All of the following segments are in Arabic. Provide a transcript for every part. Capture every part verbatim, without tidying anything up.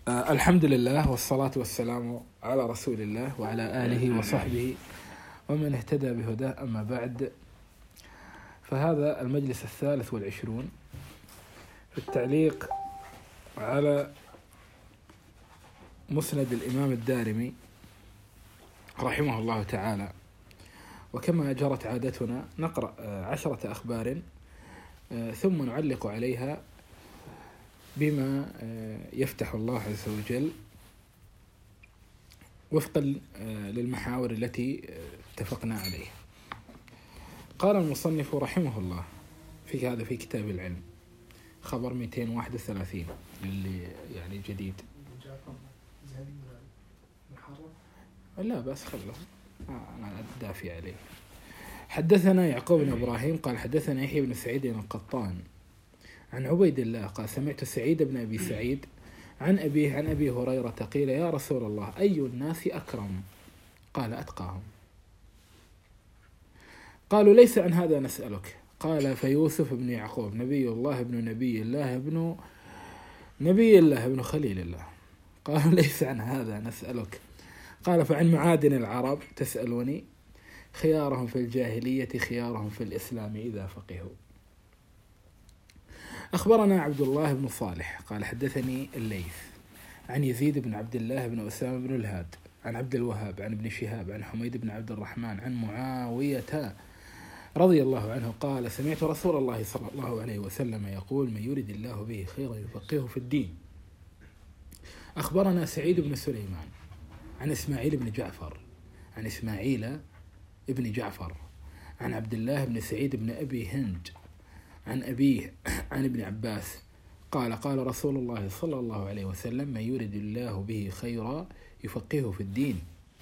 آه الحمد لله والصلاة والسلام على رسول الله وعلى آله وصحبه ومن اهتدى بهداه، أما بعد، فهذا المجلس الثالث والعشرون في التعليق على مسند الإمام الدارمي رحمه الله تعالى. وكما جرت عادتنا نقرأ عشرة أخبار ثم نعلق عليها بما يفتح الله عز وجل وفقا للمحاور التي اتفقنا عليها. قال المصنف رحمه الله في هذا في كتاب العلم خبر مئتين وواحد وثلاثين اللي يعني جديد. لا بس خله أنا أدافع عليه. حدثنا يعقوب بن إبراهيم قال حدثنا يحيى بن سعيد القطان عن عبيد الله قال سمعت سعيد بن أبي سعيد عن أبيه عن أبي هريرة قيل يا رسول الله أي الناس أكرم؟ قال أتقاهم. قالوا ليس عن هذا نسألك. قال فيوسف بن يعقوب نبي الله ابن نبي الله ابن نبي الله ابن خليل الله. قالوا ليس عن هذا نسألك. قال فعن معادن العرب تسألوني؟ خيارهم في الجاهلية خيارهم في الإسلام إذا فقهوا. أخبرنا عبد الله بن صالح قال حدثني الليث عن يزيد بن عبد الله بن أسامة بن الهاد عن عبد الوهاب عن ابن شهاب عن حميد بن عبد الرحمن عن معاوية رضي الله عنه قال سمعت رسول الله صلى الله عليه وسلم يقول من يرد الله به خيرا يفقهه في الدين. أخبرنا سعيد بن سليمان عن إسماعيل بن جعفر عن إسماعيل ابن جعفر عن عبد الله بن سعيد بن أبي هند عن أبيه عن ابن عباس قال قال رسول الله صلى الله عليه وسلم من يرد الله به خيرا يفقهه في الدين.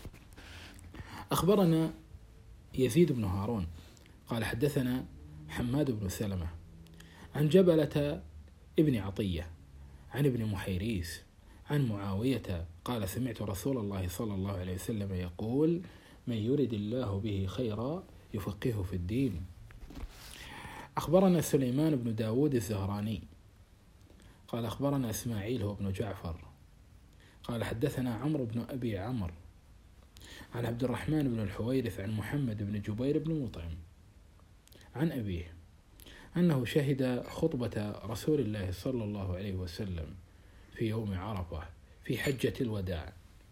أخبرنا يزيد بن هارون قال حدثنا حماد بن سلمة عن جبلة ابن عطية عن ابن محيريس عن معاوية قال سمعت رسول الله صلى الله عليه وسلم يقول من يرد الله به خيرا يفقهه في الدين. أخبرنا سليمان بن داود الزهراني قال أخبرنا إسماعيل هو ابن جعفر قال حدثنا عمرو بن أبي عمرو عن عبد الرحمن بن الحويرث عن محمد بن جبير بن مطعم عن أبيه أنه شهد خطبة رسول الله صلى الله عليه وسلم في يوم عرفة في حجة الوداع.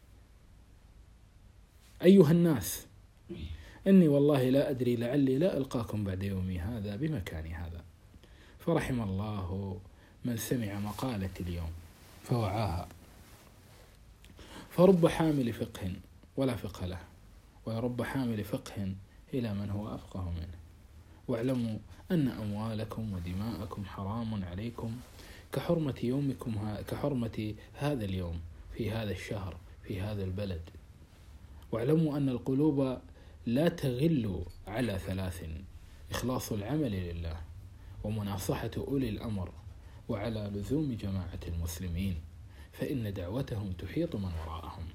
أيها الناس إني والله لا أدري لعلي لا ألقاكم بعد يومي هذا بمكان هذا، فرحم الله من سمع مقالة اليوم فوعاها، فرب حامل فقه ولا فقه له، ورب حامل فقه إلى من هو أفقه منه، واعلموا أن أموالكم ودماءكم حرام عليكم كحرمة يومكم كحرمة هذا اليوم في هذا الشهر في هذا البلد، واعلموا أن القلوب لا تغل على ثلاث: إخلاص العمل لله، ومناصحة أولي الأمر، وعلى لزوم جماعة المسلمين، فإن دعوتهم تحيط من وراءهم.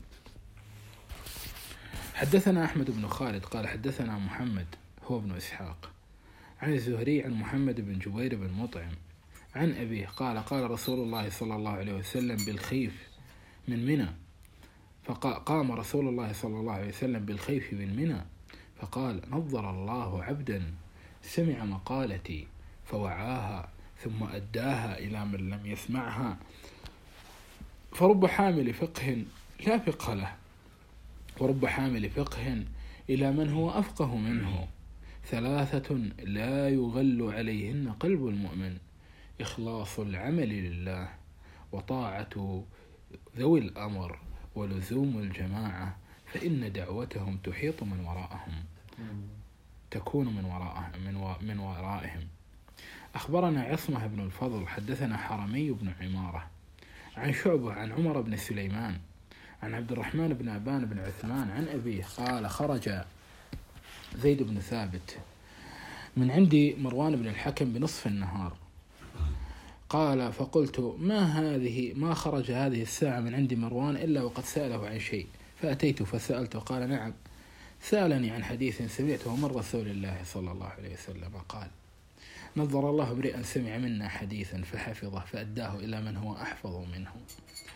حدثنا أحمد بن خالد قال حدثنا محمد هو ابن إسحاق عن الزهري عن محمد بن جبير بن مطعم عن أبيه قال قال رسول الله صلى الله عليه وسلم بالخيف من منى، فقام رسول الله صلى الله عليه وسلم بالخيف من منى فقال نظر الله عبدا سمع مقالتي فوعاها ثم أداها إلى من لم يسمعها، فرب حامل فقه لا فقه له، ورب حامل فقه إلى من هو أفقه منه، ثلاثة لا يغل عليهن قلب المؤمن: إخلاص العمل لله، وطاعة ذوي الأمر، ولزوم الجماعة، فإن دعوتهم تحيط من وراءهم تكون من وراءهم من, من ورائهم. أخبرنا عصمة بن الفضل حدثنا حرمي بن عمارة عن شعبة عن عمر بن سليمان عن عبد الرحمن بن أبان بن عثمان عن أبيه قال خرج زيد بن ثابت من عندي مروان بن الحكم بنصف النهار، قال فقلت ما هذه ما خرج هذه الساعة من عندي مروان إلا وقد سأله عن شيء، فأتيت فسألته قال نعم سألني عن حديث سمعته من رسول الله صلى الله عليه وسلم قال نظر الله امرئا سمع منا حديثا فحفظه فأداه إلى من هو أحفظ منه.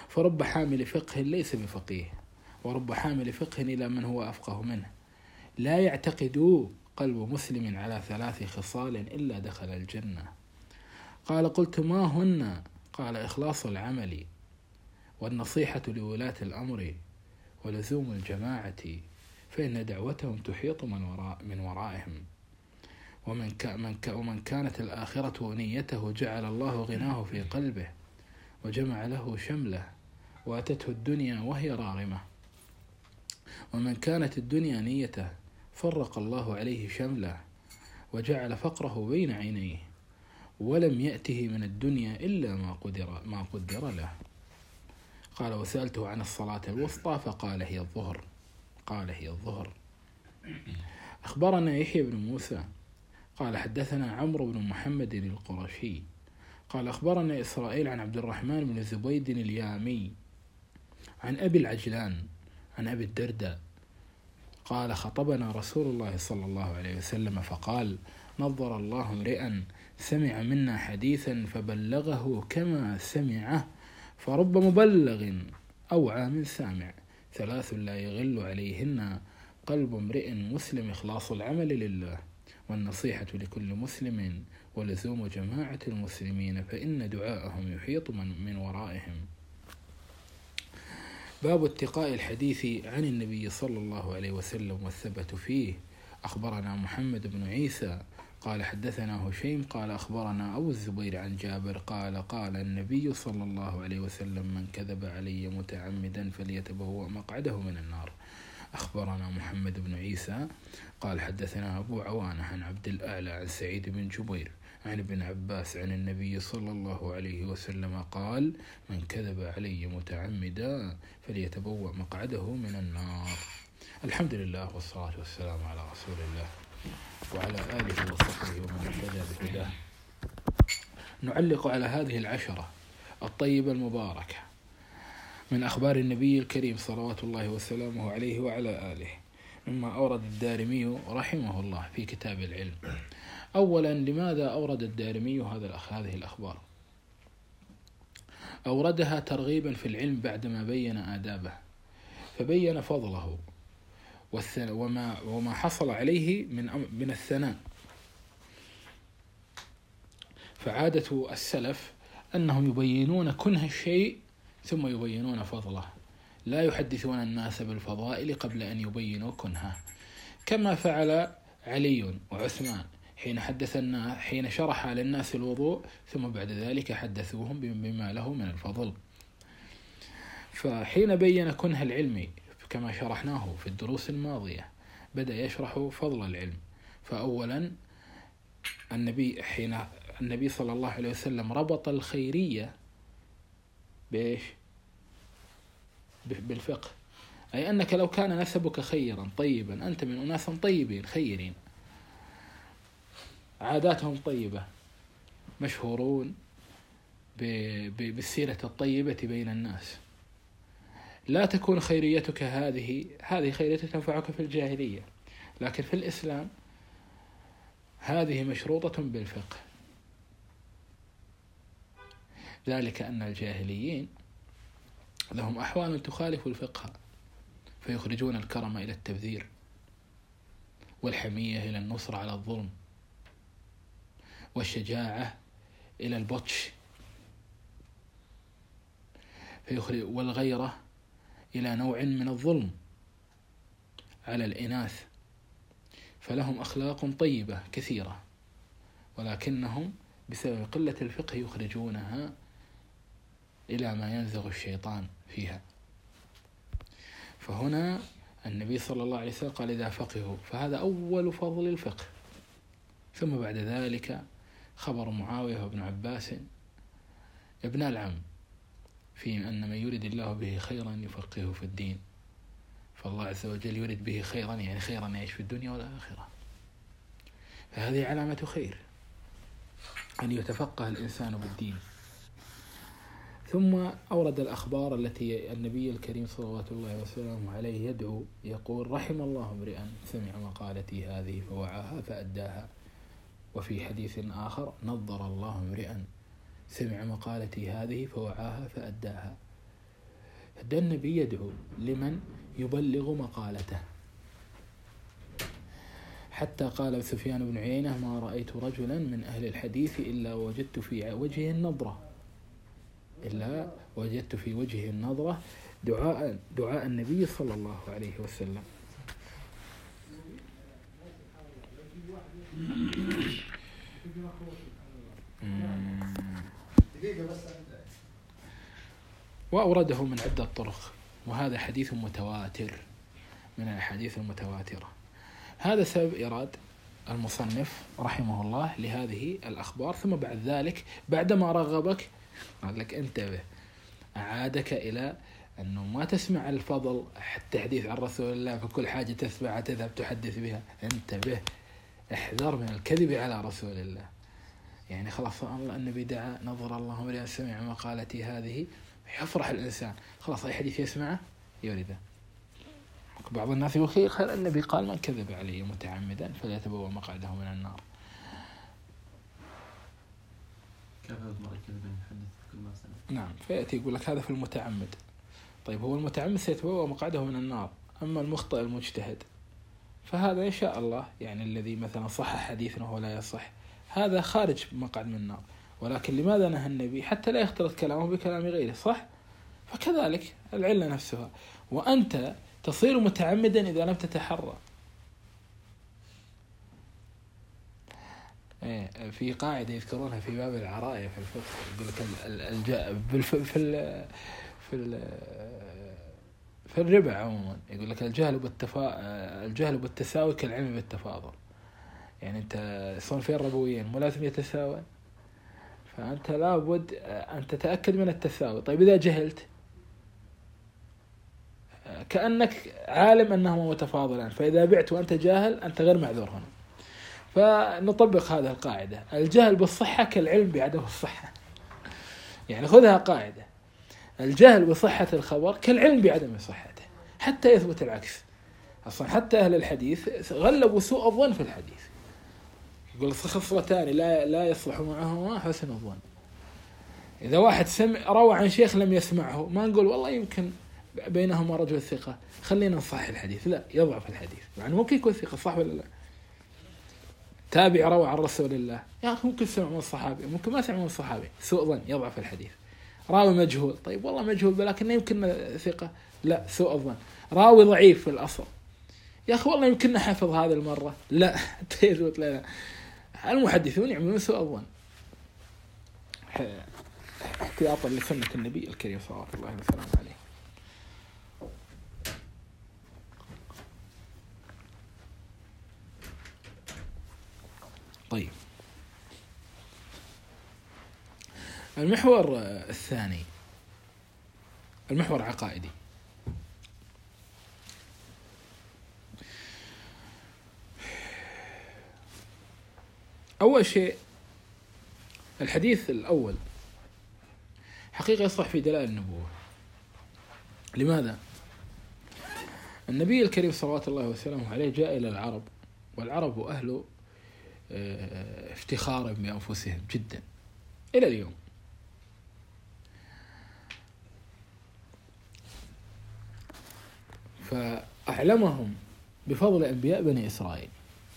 فرب حامل فقه ليس بفقيه، ورب حامل فقه إلى من هو أفقه منه. لا يعتقد قلب مسلم على ثلاث خصال إلا دخل الجنة. قال: قلت: ما هن؟ قال: إخلاص العمل، والنصيحة لولاة الأمر، ولزوم الجماعة، فإن دعوتهم تحيط من, وراء من ورائهم، ومن, ك من ك ومن كانت الآخرة نيته جعل الله غناه في قلبه، وجمع له شمله، وأتته الدنيا وهي راغمة. ومن كانت الدنيا نيته فرق الله عليه شمله، وجعل فقره بين عينيه، ولم يأته من الدنيا إلا ما قدر, ما قدر له. قال: وسألته عن الصلاة الوسطى فقال: هي الظهر. قال: هي الظهر. أخبرنا يحيى بن موسى قال: حدثنا عمرو بن محمد القرشي قال: أخبرنا إسرائيل عن عبد الرحمن بن زبيد اليامي عن أبي العجلان عن أبي الدرداء قال: خطبنا رسول الله صلى الله عليه وسلم فقال: نظر الله امرئا سمع منا حديثا فبلغه كما سمعه، فرب مبلغ أوعى من سامع. ثلاث لا يغل عليهن قلب امرئ مسلم: إخلاص العمل لله، والنصيحة لكل مسلم، ولزوم جماعة المسلمين، فإن دعاءهم يحيط من, من ورائهم. باب اتقاء الحديث عن النبي صلى الله عليه وسلم والثبت فيه. أخبرنا محمد بن عيسى قال: حدثنا هشيم قال: أخبرنا أبو الزبير عن جابر قال: قال النبي صلى الله عليه وسلم: من كذب علي متعمدا فليتبوأ مقعده من النار. أخبرنا محمد بن عيسى قال: حدثنا أبو عوانة عن عبد الأعلى عن سعيد بن جبير عن ابن عباس عن النبي صلى الله عليه وسلم قال: من كذب علي متعمدا فليتبوأ مقعده من النار. الحمد لله والصلاة والسلام على رسول الله وعلى آله وصحبه ومن اهتدى بهداه. نعلق على هذه العشرة الطيبة المباركة من أخبار النبي الكريم صلوات الله وسلامه عليه وعلى آله، مما أورد الدارمي رحمه الله في كتاب العلم. أولا، لماذا أورد الدارمي هذه الأخبار؟ أوردها ترغيبا في العلم بعدما بين آدابه، فبين فضله وما وما حصل عليه من من الثناء. فعادة السلف أنهم يبينون كنه الشيء ثم يبينون فضله، لا يحدثون الناس بالفضائل قبل أن يبينوا كنهه، كما فعل علي وعثمان حين حدث الناس حين شرح للناس الوضوء، ثم بعد ذلك حدثوهم بما له من الفضل. فحين بين كنه العلم كما شرحناه في الدروس الماضية بدأ يشرح فضل العلم. فأولا، النبي حين النبي صلى الله عليه وسلم ربط الخيرية بإيش؟ بالفقه، أي أنك لو كان نسبك خيرا طيبا، أنت من أناس طيبين خيرين عاداتهم طيبة مشهورون بالسيرة الطيبة بين الناس، لا تكون خيريتك هذه هذه خيريتك تنفعك في الجاهلية، لكن في الإسلام هذه مشروطة بالفقه. ذلك أن الجاهليين لهم أحوال تخالف الفقه، فيخرجون الكرم إلى التبذير، والحمية إلى النصر على الظلم، والشجاعة إلى البطش، والغيرة إلى نوع من الظلم على الإناث. فلهم أخلاق طيبة كثيرة، ولكنهم بسبب قلة الفقه يخرجونها إلى ما ينزغ الشيطان فيها. فهنا النبي صلى الله عليه وسلم قال: إذا فقهوا، فهذا أول فضل الفقه. ثم بعد ذلك خبر معاوية وابن عباس ابن العم في أن من يريد الله به خيرا يفقهه في الدين. فالله عز وجل يريد به خيرا، يعني خيرا يعيش في الدنيا والآخرة. فهذه علامة خير أن يتفقه الإنسان بالدين. ثم أورد الأخبار التي النبي الكريم صلوات الله وسلامه عليه يدعو يقول: رحم الله امرئا سمع مقالتي هذه فوعاها فأداها. وفي حديث آخر: نظر الله امرئا سمع مقالتي هذه فوعاها فأداها. ده النبي يدعو لمن يبلغ مقالته، حتى قال سفيان بن عيينة ما رأيت رجلا من أهل الحديث إلا وجدت في وجهه النظرة إلا وجدت في وجهه النظرة دعاء دعاء النبي صلى الله عليه وسلم. وأورده من عدة طرق، وهذا حديث متواتر من الأحاديث المتواترة. هذا سبب إيراد المصنف رحمه الله لهذه الأخبار. ثم بعد ذلك بعدما رغبك قال لك انتبه، أعادك إلى أنه ما تسمع الفضل حتى حديث عن رسول الله فكل حاجة تسمع تذهب تحدث بها. انتبه، احذر من الكذب على رسول الله. يعني خلاص النبي دعا نظر الله لمن سمع مقالتي هذه، يفرح الإنسان خلاص أي حديث يسمعه يريده. بعض الناس يقول خير النبي قال من كذب علي متعمدا فليتبوأ مقعده من النار. نعم، فيأتي يقول لك هذا في المتعمد. طيب هو المتعمد سيتبوأ مقعده من النار، أما المخطئ المجتهد فهذا إن شاء الله يعني الذي مثلا صح حديث وهو لا يصح هذا خارج مقعد من النار. ولكن لماذا نهى النبي؟ حتى لا يختلط كلامه بكلام غيره، صح؟ فكذلك العلة نفسها. وأنت تصير متعمدا إذا لم تتحرى. في قاعدة يذكرونها في باب العراية في الفقه، يقول لك في ال في ال في الربا عموما، يقول لك الجهل بالتفا الجهل بالتساوي كالعلم بالتفاضل. يعني أنت صنفين ربويين مو لازم يتساوي، فأنت لابد أن تتأكد من التساوي. طيب إذا جهلت كأنك عالم أنهما متفاضلان، فإذا بعت وأنت جاهل أنت غير معذور هنا. فنطبق هذه القاعدة، الجهل بالصحة كالعلم بعدم الصحة. يعني خذها قاعدة، الجهل بصحة الخبر كالعلم بعدم صحته حتى يثبت العكس. أصلا حتى أهل الحديث غلبوا سوء الظن في الحديث، يقول خصلتان لا لا يصلح معهما حسن الظن. إذا واحد سمع روى عن شيخ لم يسمعه ما نقول والله يمكن بينهما رجل ثقة خلينا نصحح الحديث، لا، يضعف الحديث. يعني ممكن يكون ثقة صح ولا لا؟ تابع روى عن رسول الله يا أخي ممكن سمع من الصحابي ممكن ما سمع من الصحابي، سوء ظن يضعف الحديث. راوي مجهول، طيب والله مجهول ولكن يمكن ثقة، لا، سوء الظن. راوي ضعيف في الأصل، يا أخي والله يمكن حفظ هذه المرة، لا تثبت لا. المحدثون يعملون سوء الظن احتياطا لسنة النبي الكريم صلى الله عليه وسلم عليه. طيب المحور الثاني المحور عقائدي. أول شيء الحديث الأول حقيقة يصح في دلائل النبوة. لماذا؟ النبي الكريم صلوات الله وسلامه عليه جاء إلى العرب، والعرب أهل افتخار بأنفسهم جدا إلى اليوم. فأعلمهم بفضل أنبياء بني إسرائيل،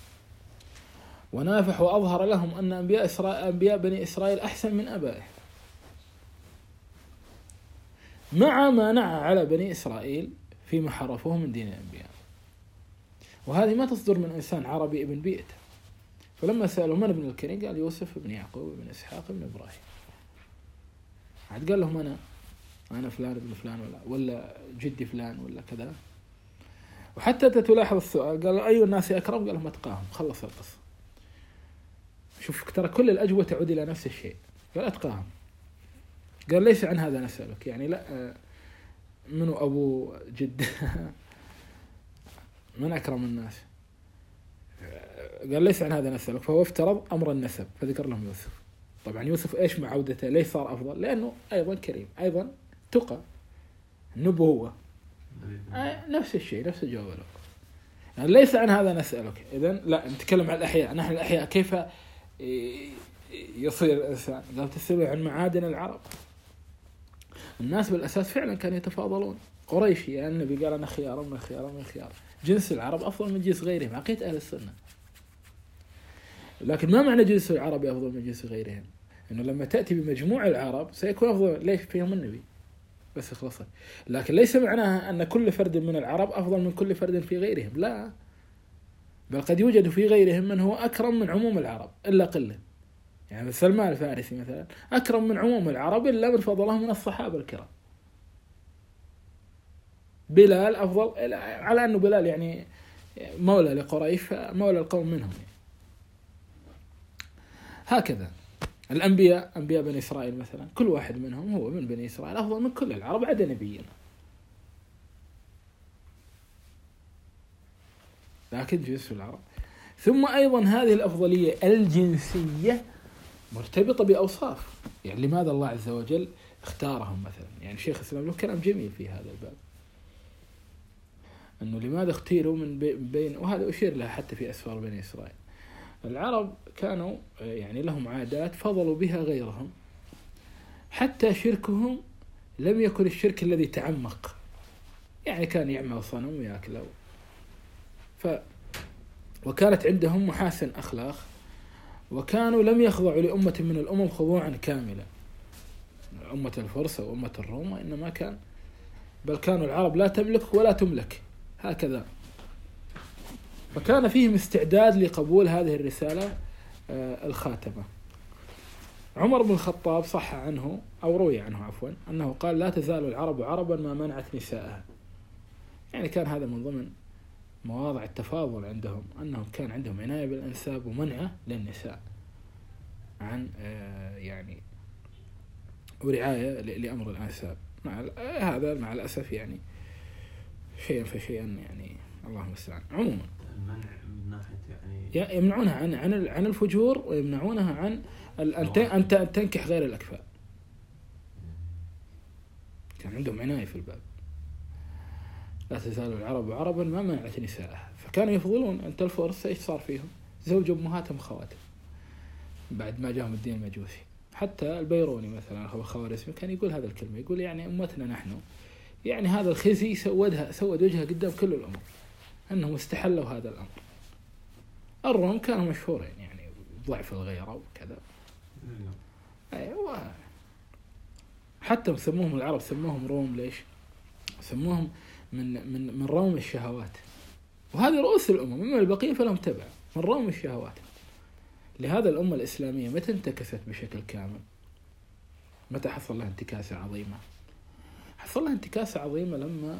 ونافح وأظهر لهم أن أنبياء إسرائيل أنبياء بني إسرائيل أحسن من آبائهم، مع ما نعى على بني إسرائيل فيما حرفوه من دين الأنبياء. وهذه ما تصدر من إنسان عربي ابن بيئته. فلما سألوا من ابن الكريم قال يوسف ابن يعقوب ابن إسحاق ابن إبراهيم. عاد قال لهم أنا أنا فلان ابن فلان ولا ولا جدي فلان ولا كذا. وحتى تلاحظ السؤال قال أي الناس أكرم؟ قال لهم أتقاهم. خلص القصة. شوف ترى كل الأجوبة تعود إلى نفس الشيء، قال أتقاهم. قال ليس عن هذا نسألك، يعني لا منو أبو جد من أكرم الناس؟ قال ليس عن هذا نسألك، فهو افترض أمر النسب فذكر لهم يوسف. طبعا يوسف إيش مع عودته ليش صار أفضل؟ لأنه أيضا كريم، أيضا تقى، النبوة نفس الشيء، نفس الجواب له. يعني ليس عن هذا نسألك، إذن لا نتكلم عن الأحياء. نحن الأحياء كيف يصير إنسان؟ قال تسألوا عن معادن العرب. الناس بالأساس فعلا كانوا يتفاضلون. قريشي يعني النبي قال أنا خيار من خيار من خيار، جنس العرب أفضل من جنس غيرهم، عقيدة أهل السنة. لكن ما معنى جنس العرب أفضل من جنس غيرهم؟ إنه لما تأتي بمجموع العرب سيكون أفضل، ليش؟ فيهم النبي بس خلصت. لكن ليس معناها أن كل فرد من العرب أفضل من كل فرد في غيرهم، لا، بل قد يوجد في غيرهم من هو أكرم من عموم العرب إلا قلة. يعني سلمان الفارسي مثلا أكرم من عموم العرب إلا من فضله من الصحابة الكرام. بلال أفضل، على أنه بلال يعني مولى لقريش فمولى القوم منهم يعني. هكذا الأنبياء، أنبياء بني إسرائيل مثلا كل واحد منهم هو من بني إسرائيل أفضل من كل العرب عدا نبينا. لكن جنس العرب. ثم أيضا هذه الأفضلية الجنسية مرتبطة بأوصاف. يعني لماذا الله عز وجل اختارهم مثلا؟ يعني شيخ الإسلام له كلام جميل في هذا الباب، أنه لماذا اختيروا من بين، وهذا أشير لها حتى في أسفار بني إسرائيل. العرب كانوا يعني لهم عادات فضلوا بها غيرهم، حتى شركهم لم يكن الشرك الذي تعمق، يعني كان يعمل صنم ويأكله. ف وكانت عندهم محاسن أخلاق، وكانوا لم يخضعوا لأمة من الأمم خضوعا كاملا، أمة الفرس أو أمة الروم، وإنما كان بل كانوا العرب لا تملك ولا تملك هكذا. فكان فيهم استعداد لقبول هذه الرسالة الخاتمة. عمر بن الخطاب صح عنه أو روي عنه عفوا أنه قال لا تزال العرب عربا ما منعت نساءها. يعني كان هذا من ضمن مواضع التفاضل عندهم، أنهم كان عندهم عناية بالأنساب ومنعه للنساء عن يعني ورعاية لأمر الأنساب. مع هذا مع الأسف يعني شيئا فشيئا يعني الله المستعان. عموما المنع من ناحية يعني يمنعونها عن عن عن الفجور، ويمنعونها عن أن تنكح غير الأكفاء. كان عندهم عناية في الباب. لا تزال العرب عربا ما منعت نساءها. فكانوا يفضلون. أنت الفرس إيش صار فيهم؟ زوج أمهاتهم خواتم بعد ما جاءهم الدين المجوسي. حتى البيروني مثلا هو خوارزمي كان يقول هذا الكلمة، يقول يعني أمتنا نحن يعني هذا الخزي سودها سود وجهها قدام كل الأمم أنهم استحلوا هذا الأمر. الروم كانوا مشهورين يعني ضعف الغيرة وكذا. أيوة. حتى سموهم العرب سموهم روم، ليش؟ سموهم من من من روم الشهوات، وهذه رؤوس الأمم، أما البقية فلهم تبع من روم الشهوات. لهذا الأمة الإسلامية متى انتكست بشكل كامل؟ متى حصل لها انتكاسة عظيمة؟ حصل لها انتكاسة عظيمة لما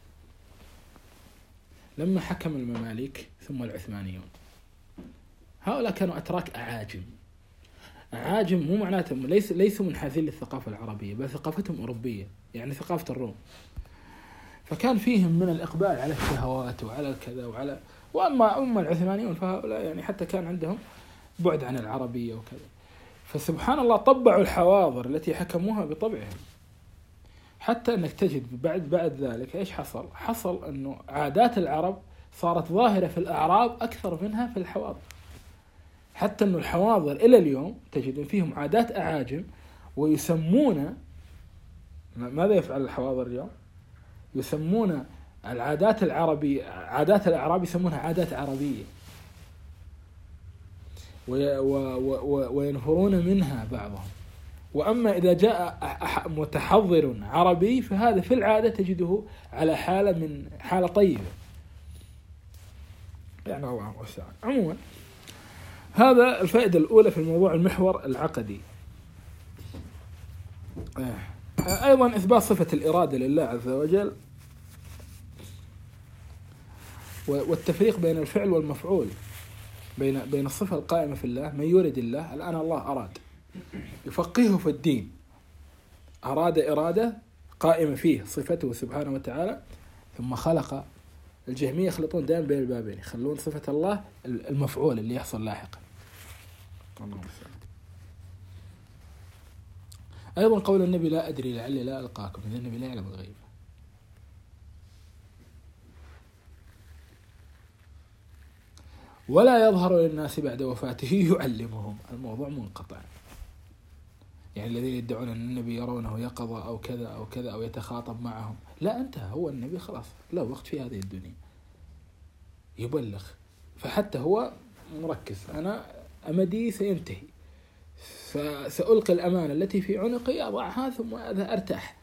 لما حكم المماليك ثم العثمانيون. هؤلاء كانوا أتراك أعاجم. أعاجم مو معناتهم ليس ليسوا منحازين للثقافة العربية، بل ثقافتهم أوروبية، يعني ثقافة الروم. فكان فيهم من الإقبال على الشهوات وعلى الكذا وعلى وأما أما العثمانيون فهؤلاء يعني حتى كان عندهم بعد عن العربية وكذا. فسبحان الله طبعوا الحواضر التي حكموها بطبعهم، حتى أنك تجد بعد بعد ذلك إيش حصل؟ حصل أنه عادات العرب صارت ظاهرة في الأعراب أكثر منها في الحواضر. حتى أنه الحواضر إلى اليوم تجد فيهم عادات أعاجم، ويسمون ماذا يفعل الحواضر اليوم؟ يسمون العادات العربية عادات الأعراب يسمونها عادات عربية، وينفرون منها بعضهم. وأما إذا جاء متحضر عربي فهذا في العادة تجده على حالة من حالة طيبة، يعني الله وسع. عموما هذا الفائدة الأولى في الموضوع المحور العقدي. أيضا إثبات صفة الإرادة لله عز وجل، والتفريق بين الفعل والمفعول، بين بين الصفة القائمة في الله. من يرد الله، الآن الله أراد يفقهه في الدين، أراد إرادة قائمة فيه صفته سبحانه وتعالى، ثم خلق. الجهمية يخلطون دائما بين البابين، يخلون صفة الله المفعول اللي يحصل لاحقا. أيضا قول النبي لا أدري لعلي لا ألقاكم، إذا النبي لا يعلم الغيب. ولا يظهر للناس بعد وفاته يعلمهم، الموضوع منقطع. يعني الذين يدعون أن النبي يرونه يقظة أو كذا أو كذا أو يتخاطب معهم، لا، انتهى، هو النبي خلاص لا وقت في هذه الدنيا، يبلغ. فحتى هو مركز، أنا أمدي سينتهي، فسألقي الأمانة التي في عنقي أضعها ثم أرتاح.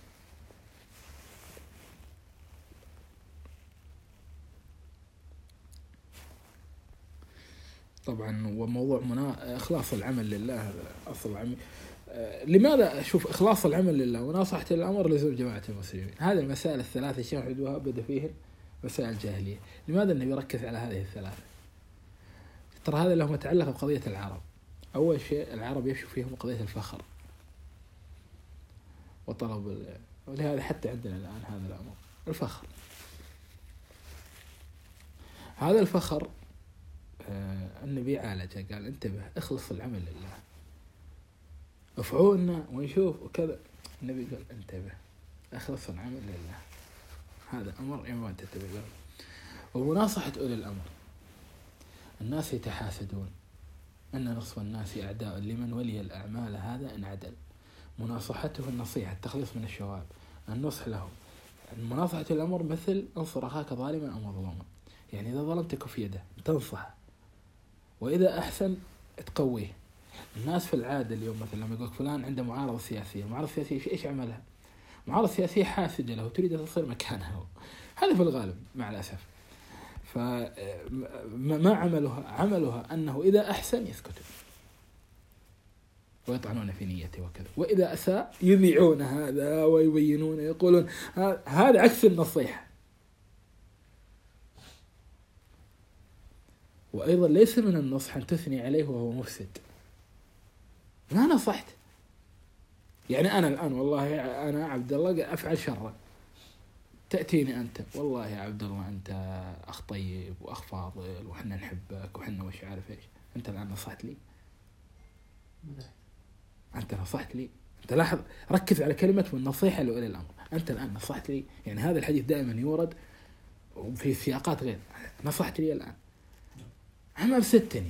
طبعا وموضوع منا... إخلاص العمل لله أصل العمل. لماذا أشوف إخلاص العمل لله وناصحة الأمر لزوم جماعة المسلمين؟ هذه المسائل الثلاثة الشيخ عبد الوهاب بدأ فيهن مسائل جاهلية. لماذا النبي يركز على هذه الثلاثة؟ ترى هذا له متعلق بقضية العرب. أول شيء العرب يشوف فيهم قضية الفخر وطلب ال... ولهذا حتى عندنا الآن هذا الأمر، الفخر. هذا الفخر آه النبي عالجه، قال انتبه، اخلص العمل لله، افعونا ونشوف وكذا. النبي قال انتبه، اخلص العمل لله، هذا أمر إما أن تتبع. ومناصحة أولي الأمر. الناس يتحاسدون، أن نصف الناس أعداء لمن ولي الأعمال هذا إن عدل. مناصحته النصيحة، التخليص من الشواب، النصح له. مناصحة الأمر مثل انصر أخاك ظالما أو مظلوما، يعني إذا ظلمت كف يده تنصحه، وإذا أحسن تقويه. الناس في العادة اليوم مثلا لما يقول فلان عنده معارضة سياسية، معارضة سياسية إيش عملها؟ معارضة سياسية حاسدة له وتريد أن تصير مكانها، هذا في الغالب مع الأسف. فما عملها عملها أنه إذا أحسن يسكت ويطعنون في نيته وكذا، وإذا أساء يذيعون هذا ويبينون يقولون هذا عكس النصيحة. وأيضا ليس من النصح أن تثني عليه وهو مفسد. ما نصحت، يعني أنا الآن والله أنا عبد الله أفعل شرا، تأتيني أنت والله يا عبد الله أنت أخ طيب وأخ فاضل وحنا نحبك وحنا وش عارف إيش، أنت الآن نصحت لي؟ أنت نصحت لي؟ أنت لاحظ، ركز على كلمة والنصيحة لأولي الأمر. أنت الآن نصحت لي، يعني هذا الحديث دائما يورد في سياقات غير، نصحت لي الآن، أما بستني.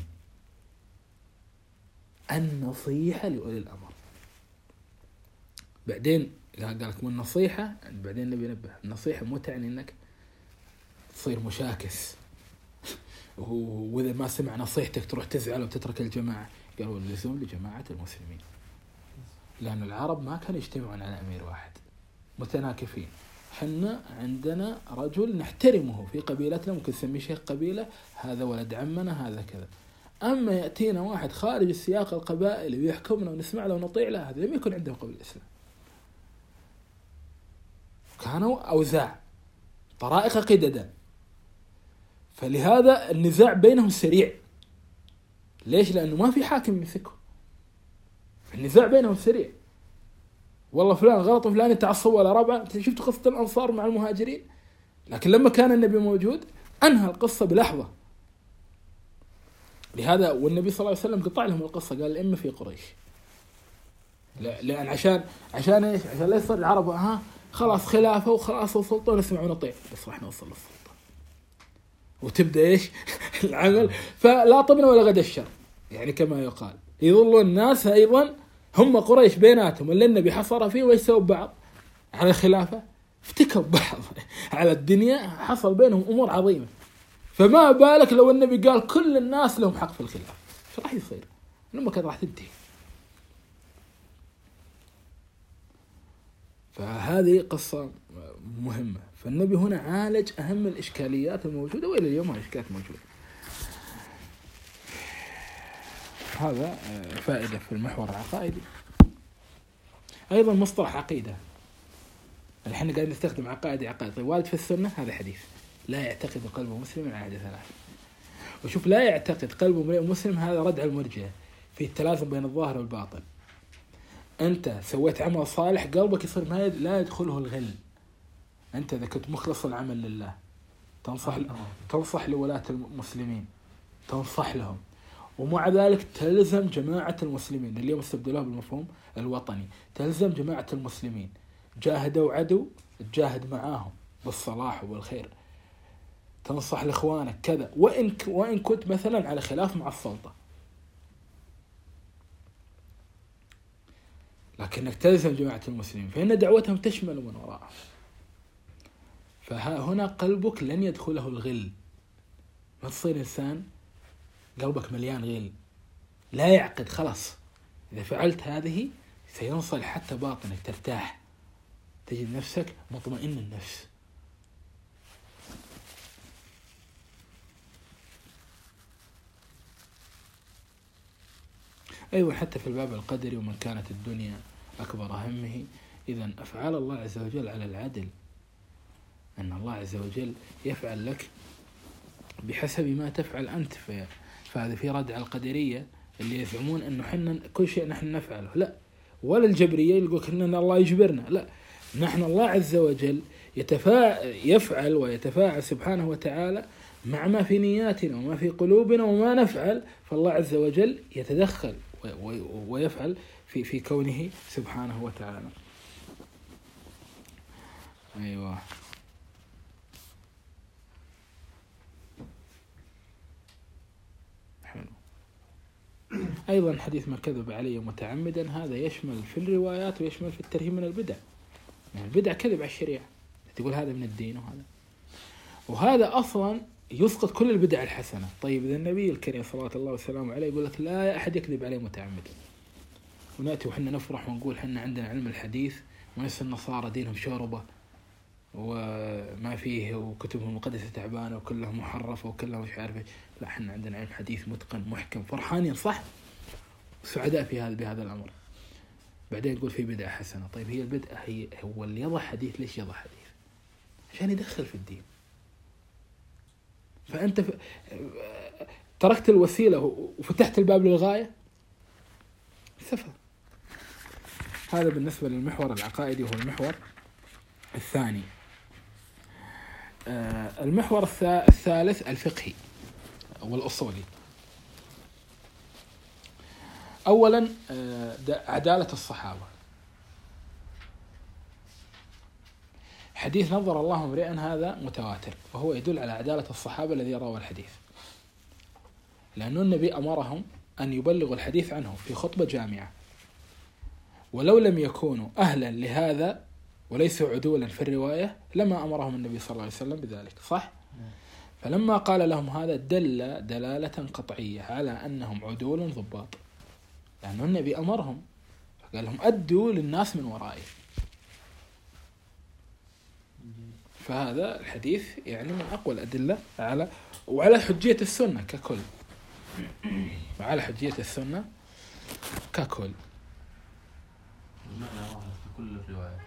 النصيحة لأولي الأمر. بعدين قال لك من النصيحة، بعدين نبي نبه، النصيحة مو تعني أنك تصير مشاكس وإذا ما سمع نصيحتك تروح تزعل وتترك الجماعة. قالوا اللزوم لجماعة المسلمين، لأن العرب ما كانوا يجتمعون على أمير واحد متناكفين. حنا عندنا رجل نحترمه في قبيلتنا، ممكن نسميه شيخ قبيلة، هذا ولد عمنا، هذا كذا. أما يأتينا واحد خارج السياق القبائلي ويحكمنا ونسمع له ونطيع له، هذا لم يكن عندهم قبل الإسلام. كانوا أوزاع، طرائق قددا، فلهذا النزاع بينهم سريع. ليش؟ لأنه ما في حاكم يمسكه، النزاع بينهم سريع. والله فلان غلط وفلان يتعصب ولا ربع. شفت قصة الأنصار مع المهاجرين؟ لكن لما كان النبي موجود أنهى القصة بلحظة. لهذا والنبي صلى الله عليه وسلم قطع لهم القصة، قال الأمة في قريش. لا لأن عشان عشان إيش؟ عشان لا يصير العرب ها خلاص خلافة وخلاص وسلطة ونسمع ونطيع، بس راح نوصل للسلطة وتبدأ إيش العمل. فلا طبنا ولا غدا الشر، يعني كما يقال يظل الناس أيضا هم قريش بيناتهم اللي النبي حصر فيه ويسوا بعض على الخلافة، افتكوا بعض على الدنيا، حصل بينهم أمور عظيمة. فما بالك لو النبي قال كل الناس لهم حق في الخلافة، ايش راح يصير؟ لما كانت راح تنتهي. فهذه قصة مهمة. فالنبي هنا عالج أهم الإشكاليات الموجودة، وإلى اليوم الإشكاليات موجودة. هذا فائدة في المحور العقائدي. أيضا مصطلح عقيدة، الحين قاعد نستخدم عقائد عقائد طيب وارد في السنة. هذا حديث لا يعتقد قلب مسلم على عدد ثلاث. وشوف لا يعتقد قلب مسلم، هذا رد على المرجئة في التلازم بين الظاهر والباطن. أنت سويت عمل صالح قلبك يصير ما يد... لا يدخله الغل. أنت إذا كنت مخلص العمل لله، تنصح تنصح لولاة المسلمين، تنصح لهم، ومع ذلك تلزم جماعة المسلمين. اليوم استبدلوها بالمفهوم الوطني، تلزم جماعة المسلمين. جاهدوا عدو تجاهد معاهم بالصلاح والخير، تنصح لإخوانك كذا، وإن وإن كنت مثلا على خلاف مع السلطة. لكنك تلزم جماعة المسلمين فإن دعوتهم تشمل من وراءهم. فهنا قلبك لن يدخله الغل، ما تصير إنسان قلبك مليان غل، لا يعقد. خلاص إذا فعلت هذه سينصل حتى باطنك، ترتاح، تجد نفسك مطمئن النفس. أيضا حتى في الباب القدري، ومن كانت الدنيا أكبر همه، إذن أفعال الله عز وجل على العدل، أن الله عز وجل يفعل لك بحسب ما تفعل أنت. فهذا في ردع القدرية اللي يزعمون أنه حنا كل شيء نحن نفعله، لا، ولا الجبرية يقول أن الله يجبرنا، لا، نحن الله عز وجل يتفا... يفعل ويتفاعل سبحانه وتعالى مع ما في نياتنا وما في قلوبنا وما نفعل. فالله عز وجل يتدخل ويفعل في في كونه سبحانه وتعالى. أيوة. حلو. أيضا حديث من كذب علي متعمدا، هذا يشمل في الروايات ويشمل في الترهيب من البدع. يعني البدع كذب على الشريعة، تقول هذا من الدين وهذا وهذا أصلا يسقط كل البدع الحسنة. طيب إذا النبي الكريم صلى الله وسلم عليه يقول لك لا أحد يكذب عليه متعمدا، ونأتي وحنا نفرح ونقول حنا عندنا علم الحديث ونفس النصارى دينهم شوربة وما فيه وكتبهم المقدسة تعبانة وكلها محرفة وكلها مش عارفة. لا، حنا عندنا علم حديث متقن محكم، فرحانين صح، سعداء في هذا بهذا الأمر. بعدين يقول في بدعة حسنة. طيب هي البدعة هي هو اللي يضع حديث، ليش يضع حديث؟ عشان يدخل في الدين. فأنت ف... تركت الوسيلة وفتحت الباب للغاية، سفر. هذا بالنسبة للمحور العقائدي، وهو المحور الثاني. المحور الثالث الفقهي والأصولي. أولا عدالة الصحابة. حديث نظر الله امرئا هذا متواتر، وهو يدل على عدالة الصحابة الذي روى الحديث، لأن النبي أمرهم أن يبلغوا الحديث عنه في خطبة جامعة، ولو لم يكونوا أهلا لهذا وليسوا عدولا في الرواية لما أمرهم النبي صلى الله عليه وسلم بذلك، صح؟ فلما قال لهم هذا دل دلالة قطعية على أنهم عدول ضباط، لأن النبي أمرهم فقال لهم أدوا للناس من ورائي. فهذا الحديث يعني من أقوى الأدلة على وعلى حجية السنة ككل، وعلى حجية السنة ككل. المعنى واحد في كل الروايات.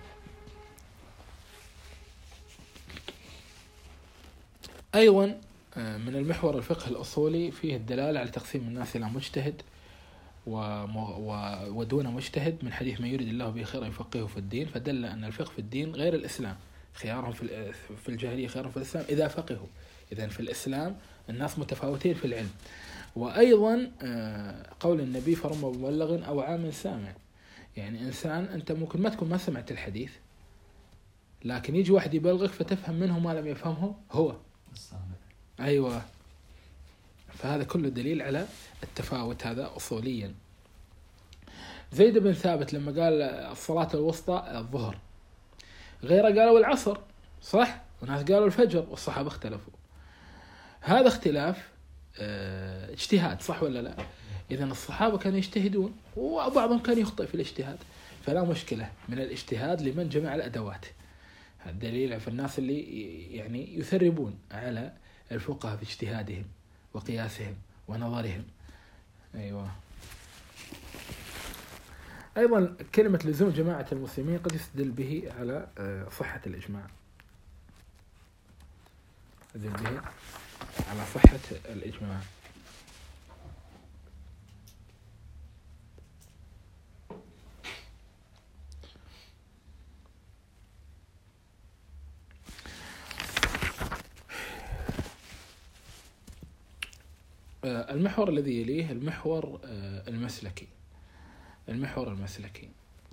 أيضا من المحور الفقه الأصولي فيه الدلالة على تقسيم الناس إلى مجتهد ودون مجتهد، من حديث من يريد الله به خيرا يفقهه في الدين، فدل أن الفقه في الدين غير الإسلام. خيارهم في الجاهلية خيارهم في الإسلام إذا فقهوا. إذن في الإسلام الناس متفاوتين في العلم. وأيضا قول النبي فرم مبلغ أو عام سامع، يعني إنسان أنت ممكن ما تكون ما سمعت الحديث، لكن يجي واحد يبلغك فتفهم منه ما لم يفهمه هو السامع. أيوة. فهذا كله دليل على التفاوت هذا أصوليا. زيد بن ثابت لما قال الصلاة الوسطى الظهر، غيره قالوا العصر، صح؟ وناس قالوا الفجر، والصحابة اختلفوا. هذا اختلاف اه اجتهاد، صح ولا لا؟ إذن الصحابة كانوا يجتهدون وبعضهم كان يخطئ في الاجتهاد، فلا مشكلة من الاجتهاد لمن جمع الأدوات. هذا دليل في الناس اللي يعني يثربون على الفقهاء في اجتهادهم وقياسهم ونظرهم. أيوة. أيضا كلمة لزوم جماعة المسلمين قد يستدل به على صحة الإجماع، يستدل به على صحة الإجماع. المحور الذي يليه المحور المسلكي. المحور المسلكي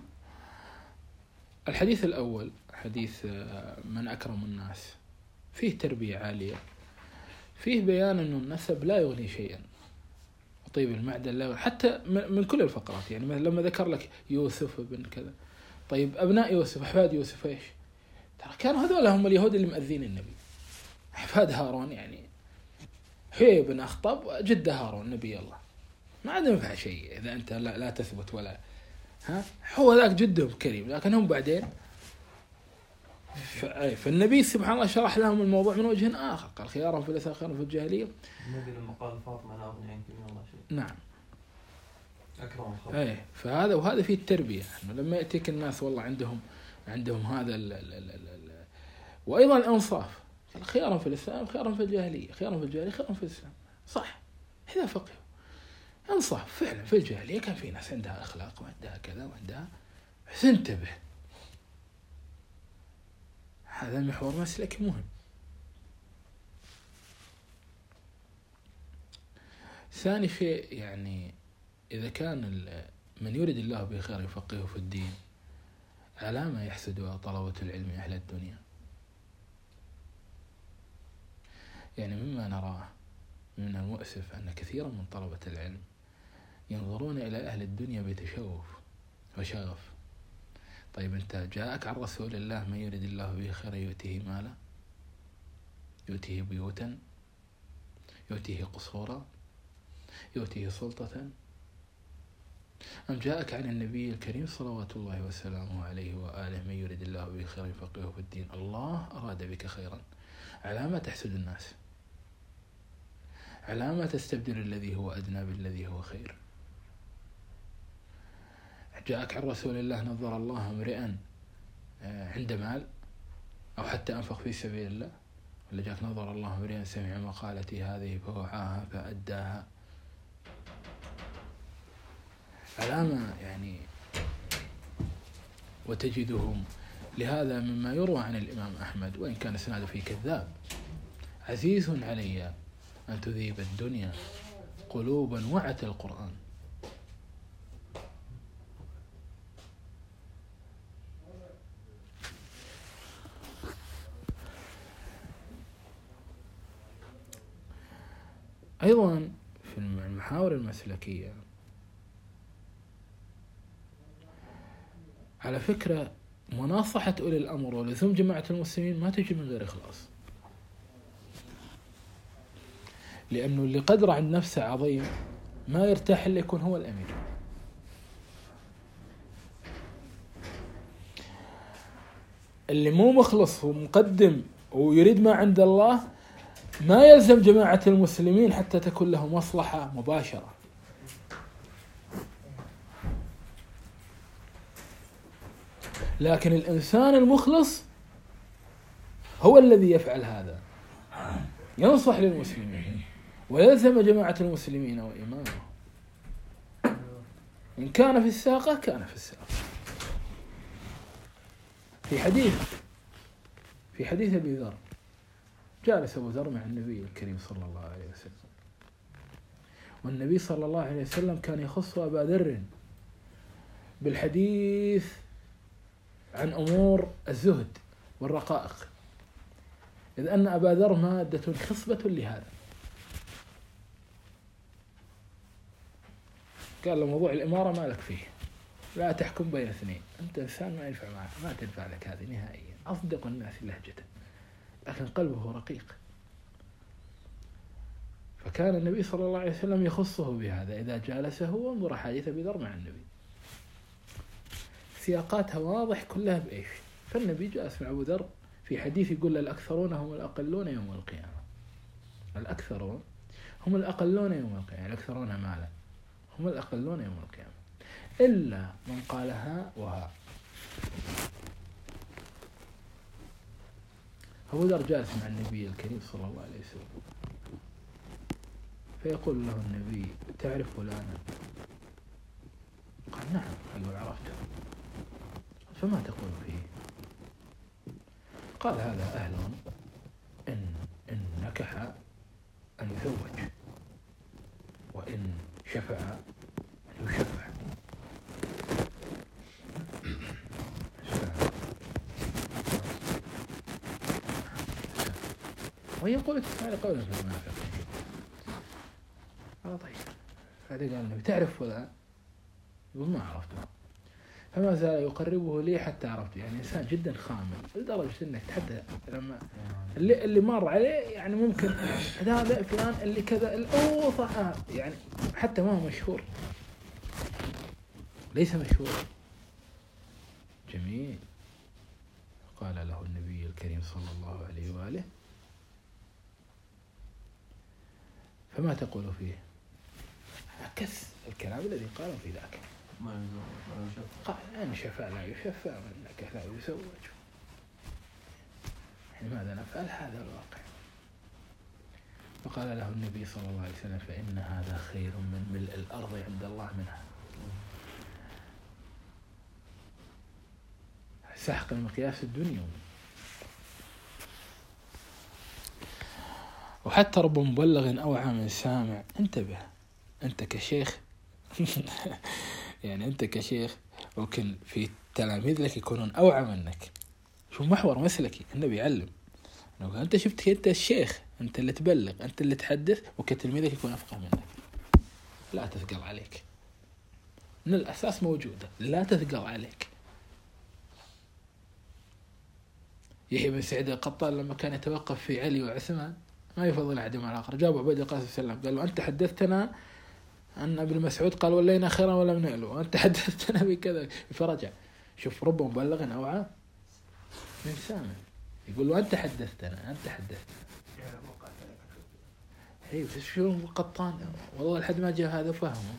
الحديث الأول حديث من أكرم الناس، فيه تربية عالية، فيه بيان أن النسب لا يغني شيئا، طيب المعدن لا، حتى من كل الفقرات. يعني لما ذكر لك يوسف بن كذا، طيب أبناء يوسف أحفاد يوسف إيش؟ ترى كانوا هذول هم اليهود اللي مأذين النبي، أحفاد هارون، يعني حيي بن أخطب جد هارون نبي الله، ما عاد ينفع شيء إذا أنت لا, لا تثبت ولا ها، هو ذاك جدهم كريم، لكن هم بعدين فالنبي سبحان الله شرح لهم الموضوع من وجه آخر، قال خيارهم في الإسلام خيارهم في الجاهلية. النبي لما قال فاطمة لا أغني عنك من الله شيء، نعم أكرم الخلق. أي فهذا وهذا فيه التربية، إنه لما يأتيك الناس والله عندهم عندهم هذا ال ال ال ال ال وأيضا الإنصاف، قال خيارهم في الإسلام خيارهم في الجاهلية، خيارهم في الجاهلية خيارهم في الإسلام، صح هذا فقه انصاف فعلا. في الجاهلية كان في ناس عندها أخلاق وعندها كذا وعندها، بس انتبه هذا محور مسلك مهم. ثاني شيء يعني إذا كان من يريد الله به خير يفقهه في الدين، على ما يحسد طلبة العلم أهل الدنيا. يعني مما نراه من المؤسف أن كثيرا من طلبة العلم ينظرون إلى أهل الدنيا بتشوف وشغف. طيب أنت جاءك عن رسول الله من يريد الله به خير يؤتيه مالا، يؤتيه بيوتا، يؤتيه قصورا، يؤتيه سلطة، أم جاءك عن النبي الكريم صلوات الله وسلامه عليه وآله من يريد الله به خير يفقهه في الدين؟ الله أراد بك خيرا، على ما تحسد الناس، على ما تستبدل الذي هو أدنى بالذي هو خير. جاءك عن رسول الله نظر الله امرئا عند مال أو حتى أنفق في سبيل الله، ولا جاءك نظر الله امرئا سمع مقالتي هذه فوعاها فأداها؟ علامة يعني. وتجدهم لهذا مما يروى عن الإمام أحمد، وإن كان اسناده فيه كذاب: عزيز علي أن تذيب الدنيا قلوبا وعت القرآن. أيضا في المحاور المسلكية على فكرة مناصحة أولي الأمر ولزوم جماعة المسلمين ما تجي من غير إخلاص، لأنه اللي قدر عند نفسه عظيم ما يرتاح إلا يكون هو الأمير. اللي مو مخلص ومقدم ويريد ما عند الله ما يلزم جماعة المسلمين حتى تكون له مصلحة مباشرة. لكن الإنسان المخلص هو الذي يفعل هذا، ينصح للمسلمين ويلزم جماعة المسلمين وإمامه، إن كان في الساقة كان في الساقة. في حديث في حديث أبي ذر، جالس أبو ذر مع النبي الكريم صلى الله عليه وسلم، والنبي صلى الله عليه وسلم كان يخص أبا ذر بالحديث عن أمور الزهد والرقائق، إذ أن أبا ذر مادة خصبة لهذا. قال له موضوع الإمارة ما لك فيه، لا تحكم بين اثنين، أنت إنسان ما ينفع معك، ما تنفع لك هذه نهائيا، أصدق الناس لهجة لكن قلبه رقيق. فكان النبي صلى الله عليه وسلم يخصه بهذا إذا جالسه، وانظر حديث أبي ذر مع النبي سياقاتها واضح كلها بإيش. فالنبي جالس مع أبو ذر في حديث يقول الأكثرون هم الأقلون يوم القيامة، الأكثرون هم الأقلون يوم القيامة، الأكثرون مالا هم الأقلون يوم القيامة إلا من قالها وها. أبو ذر جالس مع النبي الكريم صلى الله عليه وسلم، فيقول له النبي تعرف فلانا؟ قال نعم. يقول عرفته. فما تقول فيه؟ قال هذا أهل إن إن نكح أن يزوج، وإن شفع أن يشفع. ويقول تسمع قولا في المنافقين. آه طيب. بعدين قال النبي تعرف فلان؟ يقول ما عرفته. فما زال يقربه لي حتى عرفته. يعني إنسان جدا خامل لدرجة إنك حتى لما اللي اللي مر عليه يعني ممكن هذا فلان اللي كذا الأوضح يعني حتى ما هو مشهور، ليس مشهور. جميل. قال له النبي الكريم صلى الله عليه وآله: فما تقول فيه؟ عكس الكلام الذي قاله في ذاك. ما يشفع. قال أن شفع لا يشفع وأنك لا يزوج. لماذا نفعل هذا الواقع؟ فقال له النبي صلى الله عليه وسلم: فإن هذا خير من ملء الأرض عند الله منها. سحق المقياس الدنيوي. وحتى رب مبلغ أوعى من سامع. انتبه أنت كشيخ يعني أنت كشيخ ممكن في تلاميذ لك يكونون أوعى منك. شو محور مسلكي النبي يعلم. لو أنت شفت أنت الشيخ، أنت اللي تبلغ، أنت اللي تحدث، وكتلميذك يكون أفقه منك، لا تثقل عليك. من الأساس موجودة، لا تثقل عليك. يحيى بن سعيد القطان لما كان يتوقف في علي وعثمان ما يفضل أحدهم على الآخر، جابوا عبيد القاسم صلى الله عليه وسلم قال له: أنت حدثتنا أن ابن مسعود قال ولينا خيرا ولم نأله، أنت حدثتنا بكذا. فرجع. شوف رب مبلغ أوعى من سامع. يقول له: أنت حدثتنا أنت حدثتنا. هي بس شو القطان والله لحد ما جاء هذا فهمه.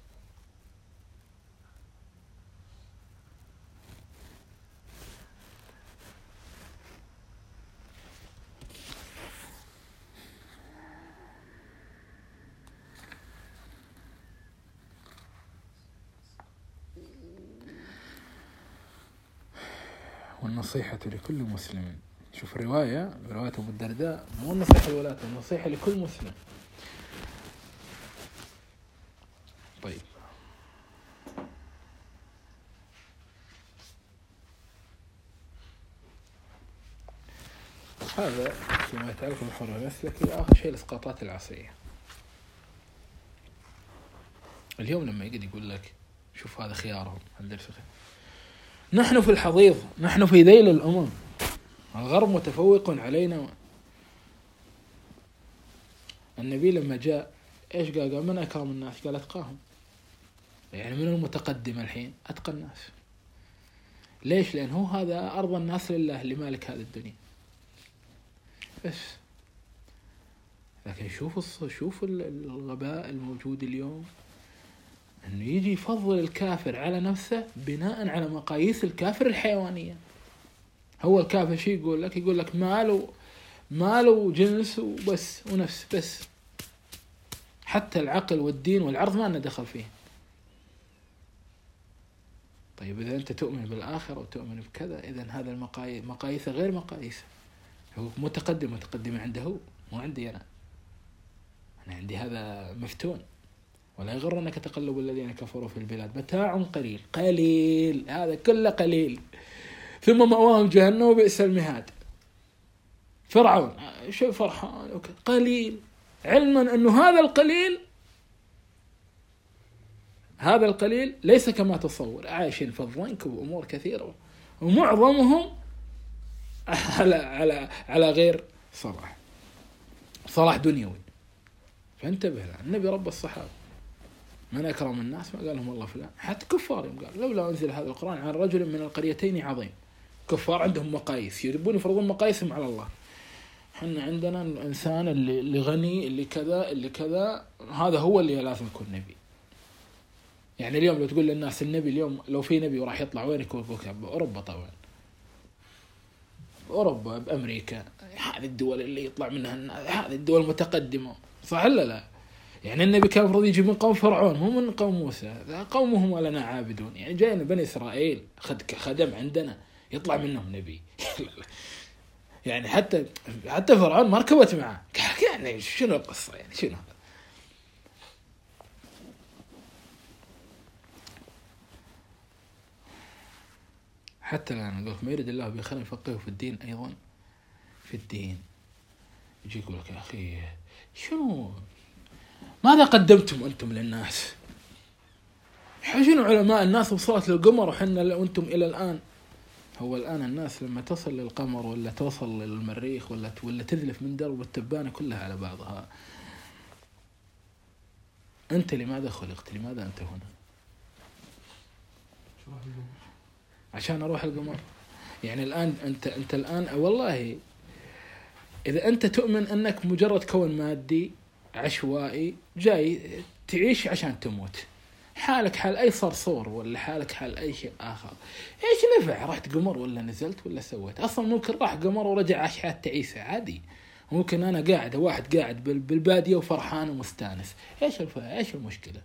والنصيحة لكل مسلم. شوف رواية رواية أبو الدرداء، مو النصيحة الولاة، النصيحة لكل مسلم. طيب هذا فيما يتعلق بالحر المسلكي. آخر شيء الإسقاطات العصرية. اليوم لما يقعد يقول لك شوف هذا خيارهم، هذا خيار. نحن في الحضيض، نحن في ذيل الأمم، الغرب متفوق علينا. النبي لما جاء إيش قال؟ قال: من أكرم الناس؟ قال: أتقاهم. يعني من المتقدم الحين أتقى الناس. ليش؟ لأن هو هذا أرض الناس لله لمالك هذه الدنيا بس. لكن شوف شوف الغباء الموجود اليوم، أنه يجي يفضل الكافر على نفسه بناء على مقاييس الكافر الحيوانية. هو الكافر شيء يقول لك؟ يقول لك ماله ماله جنس وبس ونفس بس، حتى العقل والدين والعرض ما لنا دخل فيه. طيب إذا أنت تؤمن بالآخرة وتؤمن بكذا، إذن هذا المقاييس مقاييس غير مقاييس. هو متقدم متقدم عنده، مو عندي أنا. أنا عندي هذا مفتون. ولا يغرنك تقلب الذين كفروا في البلاد، متاع قليل قليل، هذا كله قليل، ثم مأواهم جهنم وبئس المهاد. فرعون شو فرحان قليل، علما أنه هذا القليل هذا القليل ليس كما تصور، عايشين في الضنك وأمور كثيرة، ومعظمهم على على على غير صلاح صلاح دنيوي. فانتبه له. النبي رب الصحابة: من أكرم الناس؟ ما قالهم الله فلان. حتى كفار قال: لولا أنزل هذا القرآن عن رجل من القريتين عظيم. كفار عندهم مقاييس، يريدون يفرضون مقاييسهم على الله. حنا عندنا الإنسان اللي, اللي غني، اللي كذا اللي كذا، هذا هو اللي لازم يكون نبي. يعني اليوم لو تقول للناس النبي اليوم لو في نبي وراح يطلع وين يكون؟ بأوروبا طبعا، بأوروبا، بأمريكا، هذه الدول اللي يطلع منها، هذه الدول المتقدمة، صح ولا لا؟ يعني النبي كان المفروض يجي من قوم فرعون، مو من قوم موسى. قومهم ولنا عابدون. يعني جاينا بني إسرائيل خدم عندنا، يطلع منهم نبي يعني حتى حتى فرعون ما ركبت معه. يعني شنو القصة؟ يعني شنو هذا؟ حتى الآن نقول ما يريد الله بخير يفقهه في الدين. أيضا في الدين يجي يقول لك: يا أخي شنو ماذا قدمتم أنتم للناس؟ حجون علماء الناس وصلت للقمر وحنا وأنتم إلى الآن. هو الآن الناس لما تصل للقمر ولا توصل للمريخ ولا ولا تذلف من درب التبانة كلها على بعضها، أنت لماذا خلقت؟ لماذا أنت هنا؟ عشان أروح القمر. يعني الآن أنت أنت الآن والله إذا أنت تؤمن أنك مجرد كون مادي عشوائي جاي تعيش عشان تموت، حالك حال أي صرصور ولا حالك حال أي شيء آخر، إيش نفع رحت قمر ولا نزلت ولا سويت؟ أصلا ممكن راح قمر ورجع عاش حياة تعيسة عادي. ممكن أنا قاعد واحد قاعد بالبادية وفرحان ومستانس، إيش الف... إيش المشكلة؟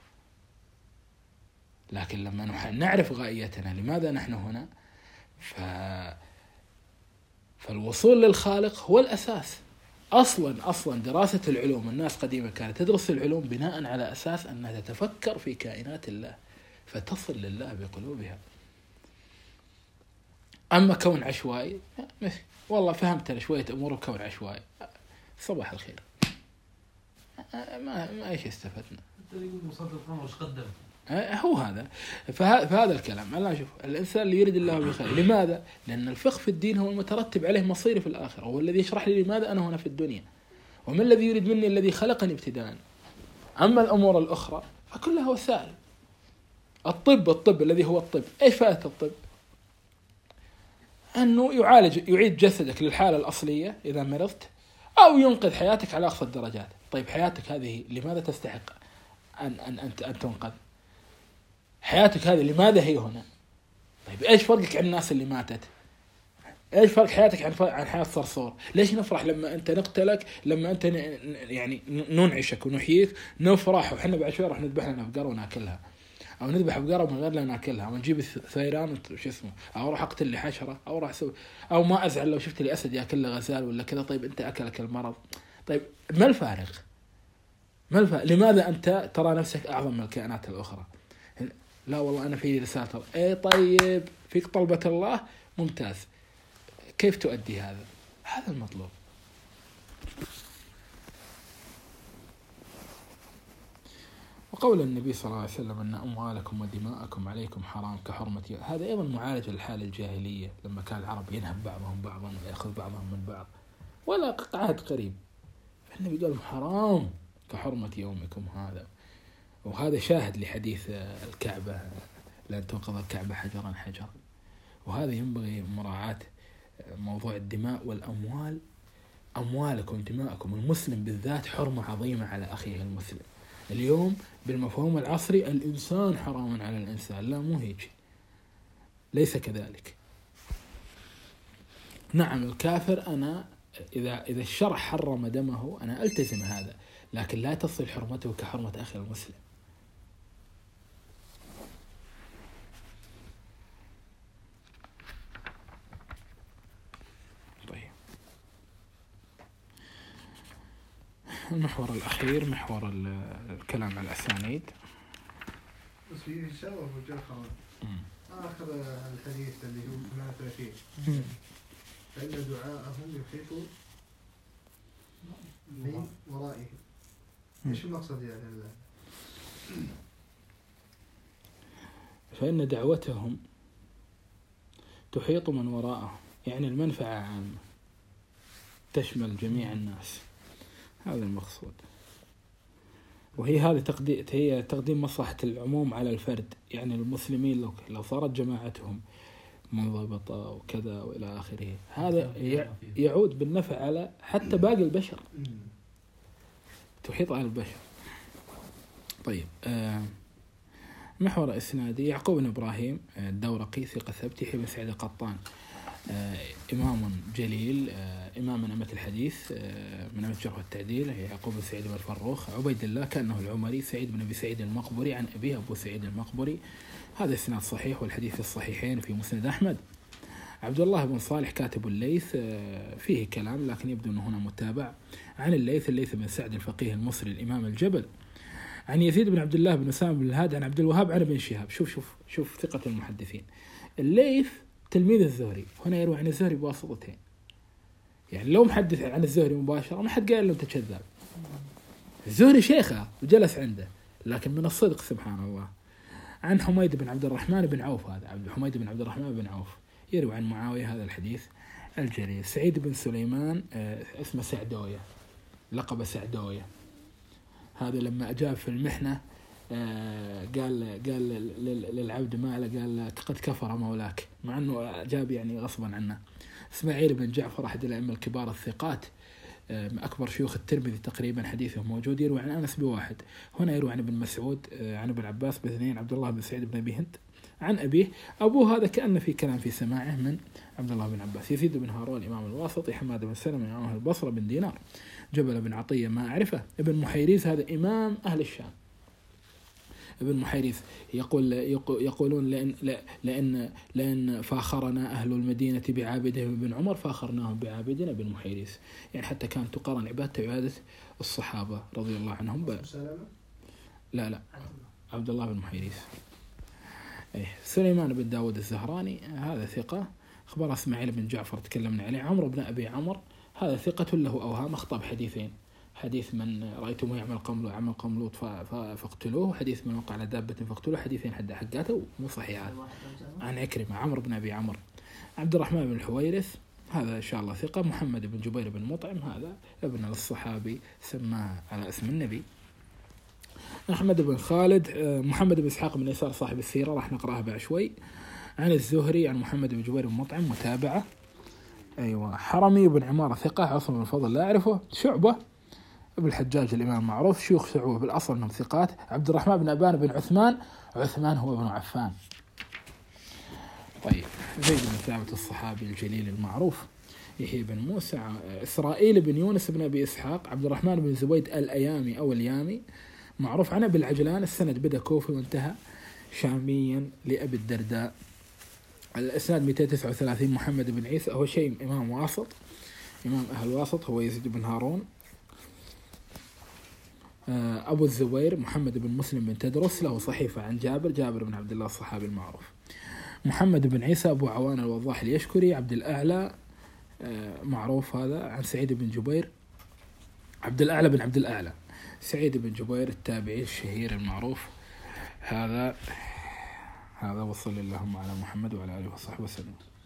لكن لما نعرف غايتنا لماذا نحن هنا، ف... فالوصول للخالق هو الأساس. أصلا أصلا دراسة العلوم، الناس قديمة كانت تدرس العلوم بناء على أساس أنها تتفكر في كائنات الله فتصل لله بقلوبها. أما كون عشوائي والله فهمت أنا شوية أمور وكون عشوائي صباح الخير، ما ما إيش استفدنا؟ أنت يقول وصلت القمر وش قدم؟ هو هذا. فهذا الكلام أنا أشوف الإنسان اللي يريد الله بخير. لماذا؟ لأن الفقه في الدين هو المترتب عليه مصيري في الآخرة، هو الذي يشرح لي لماذا أنا هنا في الدنيا وما الذي يريد مني الذي خلقني ابتداء. أما الأمور الأخرى فكلها وسائل. الطب الطب الذي هو الطب، إيش فائدة الطب؟ أنه يعالج يعيد جسدك للحالة الأصلية إذا مرضت، أو ينقذ حياتك على أقصى الدرجات. طيب حياتك هذه لماذا تستحق أن أن أن, أن تنقذ؟ حياتك هذه لماذا هي هنا؟ طيب إيش فرقك عن الناس اللي ماتت؟ إيش فرق حياتك عن عن حياة صرصور؟ ليش نفرح لما أنت نقتلك، لما أنت يعني ننعشك ونحييك نفرح وحنا بعد شوي راح نذبح لنا بقرة وناكلها، أو نذبح بقرة من غير لا ناكلها، أو نجيب الثيران وش اسمه، أو راح أقتل لي حشرة، أو راح أسوي، أو ما أزعل لو شفت لي أسد يأكل لي غزال ولا كذا. طيب أنت أكلك المرض. طيب ما الفارق؟ ما الفارق؟ لماذا أنت ترى نفسك أعظم من الكائنات الأخرى؟ لا والله أنا في رسالة. إيه طيب فيك طلبة الله ممتاز، كيف تؤدي هذا؟ هذا المطلوب. وقول النبي صلى الله عليه وسلم أن أموالكم ودماءكم عليكم حرام كحرمة، هذا أيضا معالج الحالة الجاهلية لما كان العرب ينهب بعضهم بعضا ويأخذ بعضهم من بعض، ولا عهد قريب النبي قال حرام كحرمة يومكم هذا. وهذا شاهد لحديث الكعبة لن تنقض الكعبة حجرا حجرا. وهذا ينبغي مراعاة موضوع الدماء والأموال. أموالكم دماءكم، المسلم بالذات حرمة عظيمة على أخيه المسلم. اليوم بالمفهوم العصري الإنسان حرام على الإنسان، لا مو هيك، ليس كذلك. نعم الكافر أنا إذا إذا الشرع حرم دمه أنا ألتزم هذا، لكن لا تصل حرمته كحرمة أخي المسلم. طيب المحور الأخير محور الكلام على الأسانيد. بس في إشارة في الجرح آخر الحديث اللي هو ثمانية وثلاثين فإن دعاءهم يحيط من ورائهم. إيش المقصد يعني الله؟ فإن دعوتهم تحيط من وراءهم، يعني المنفعة عامة تشمل جميع الناس، هذا المقصود. وهي هذه تقديم هي تقديم مصلحة العموم على الفرد. يعني المسلمين لو لو صارت جماعتهم منضبطة وكذا وإلى آخره، هذا يعود بالنفع على حتى باقي البشر، تحيط على البشر. طيب آه محور إسنادي يعقوب بن إبراهيم الدورقي ثقة ثبت، يحيى بن سعيد القطان آه إمام جليل، آه إمام من أئمة الحديث، آه من أئمة الجرح والتعديل، يعقوب بن سعيد بن الفروخ، عبيد الله كأنه العمري، سعيد بن أبي سعيد المقبري عن أبيه أبو سعيد المقبري. هذا الإسناد صحيح، والحديث في الصحيحين في مسند أحمد. عبد الله بن صالح كاتب الليث آه فيه كلام لكن يبدو أنه هنا متابع. عن الليث الليث بن سعد الفقيه المصري الإمام الجبل، عن يزيد بن عبد الله بن أسامة بن الهاد عن عبد الوهاب عن ابن شهاب. شوف شوف شوف ثقة المحدثين. الليث تلميذ الزهري، هنا يروي عن الزهري بواسطتين، يعني لو محدث عن الزهري مباشرة ما حد قال له أنت كذاب، الزهري شيخه وجلس عنده، لكن من الصدق سبحان الله. عن حميد بن عبد الرحمن بن عوف، هذا عبد حميد بن عبد الرحمن بن عوف يروي عن معاوية هذا الحديث الجليل. سعيد بن سليمان اسمه سعدوية، لقب سعدوية، هذا لما أجاب في المحنة قال قال للعبد ما له، قال قد كفر مولاك، مع أنه أجاب يعني غصبا عنه. إسماعيل بن جعفر أحد الأئمة الكبار الثقات، أكبر شيوخ الترمذي تقريبا، حديثه موجود. يروي عن أنس بواحد، هنا يروي عن ابن مسعود، عن ابن عباس باثنين، عبد الله بن سعيد بن أبي هند عن أبيه. أبوه هذا كأن في كلام في سماعه من عبد الله بن عباس. يزيد بن هارون الإمام الواسطي، حماد بن سلمة إمام أهل البصرة، بن دينار، جبل بن عطية ما أعرفه، ابن محيريز هذا إمام أهل الشام. ابن محيريز يقول يقولون لأن لأن لأن فاخرنا أهل المدينة بعابدهم بن عمر فاخرناهم بعابدنا بن محيريز، يعني حتى كانت تقارن عبادته بعبادة الصحابة رضي الله عنهم. ب... لا لا عبد الله بن محيريز. إيه. سليمان بن داود الزهراني هذا ثقة، أخبر إسماعيل بن جعفر تكلمنا عليه. عمرو بن أبي عمر هذا ثقة له أوهام، أخطأ بحديثين، حديث من رأيتموه يعمل قوم عمل قوم لوط فاقتلوه، حديث من وقع على دابة فاقتلوه، حديثين حد حقاته مو صحيحات. عن عكرمة. عمرو بن أبي عمر. عبد الرحمن بن الحويرث هذا إن شاء الله ثقة. محمد بن جبير بن مطعم هذا ابن الصحابي سماه على اسم النبي. أحمد بن خالد. محمد بن إسحاق بن يسار صاحب السيرة راح نقرأها بعد شوي. عن الزهري عن محمد بن جبير بن مطعم متابعة. أيوة. حرمي بن عمارة ثقة. عاصم بن الفضل لا أعرفه. شعبة ابن الحجاج الإمام معروف، شيوخ شعبة بالأصل أنهم ثقات. عبد الرحمن بن أبان بن عثمان، عثمان هو ابن عفان. طيب. زيد بن ثابت الصحابي الجليل المعروف. يحيى بن موسى. إسرائيل بن يونس بن أبي إسحاق. عبد الرحمن بن زبيد الأيامي أو اليامي معروف عنه بالعجلان. السند بدأ كوفي وانتهى شاميا لأبي الدرداء. الإسناد مئتين وتسعة وثلاثين. محمد بن عيسى هو شيء إمام واسط، إمام أهل واسط، هو يزيد بن هارون. أبو الزبير محمد بن مسلم بن تدرس، له صحيفة عن جابر جابر بن عبد الله الصحابي المعروف. محمد بن عيسى أبو عوان الوضاح اليشكري. عبد الأعلى معروف هذا. عن سعيد بن جبير. عبد الأعلى بن عبد الأعلى. سعيد بن جبير التابعي الشهير المعروف. هذا هذا وصل اللهم على محمد وعلى آله وصحبه وسلم.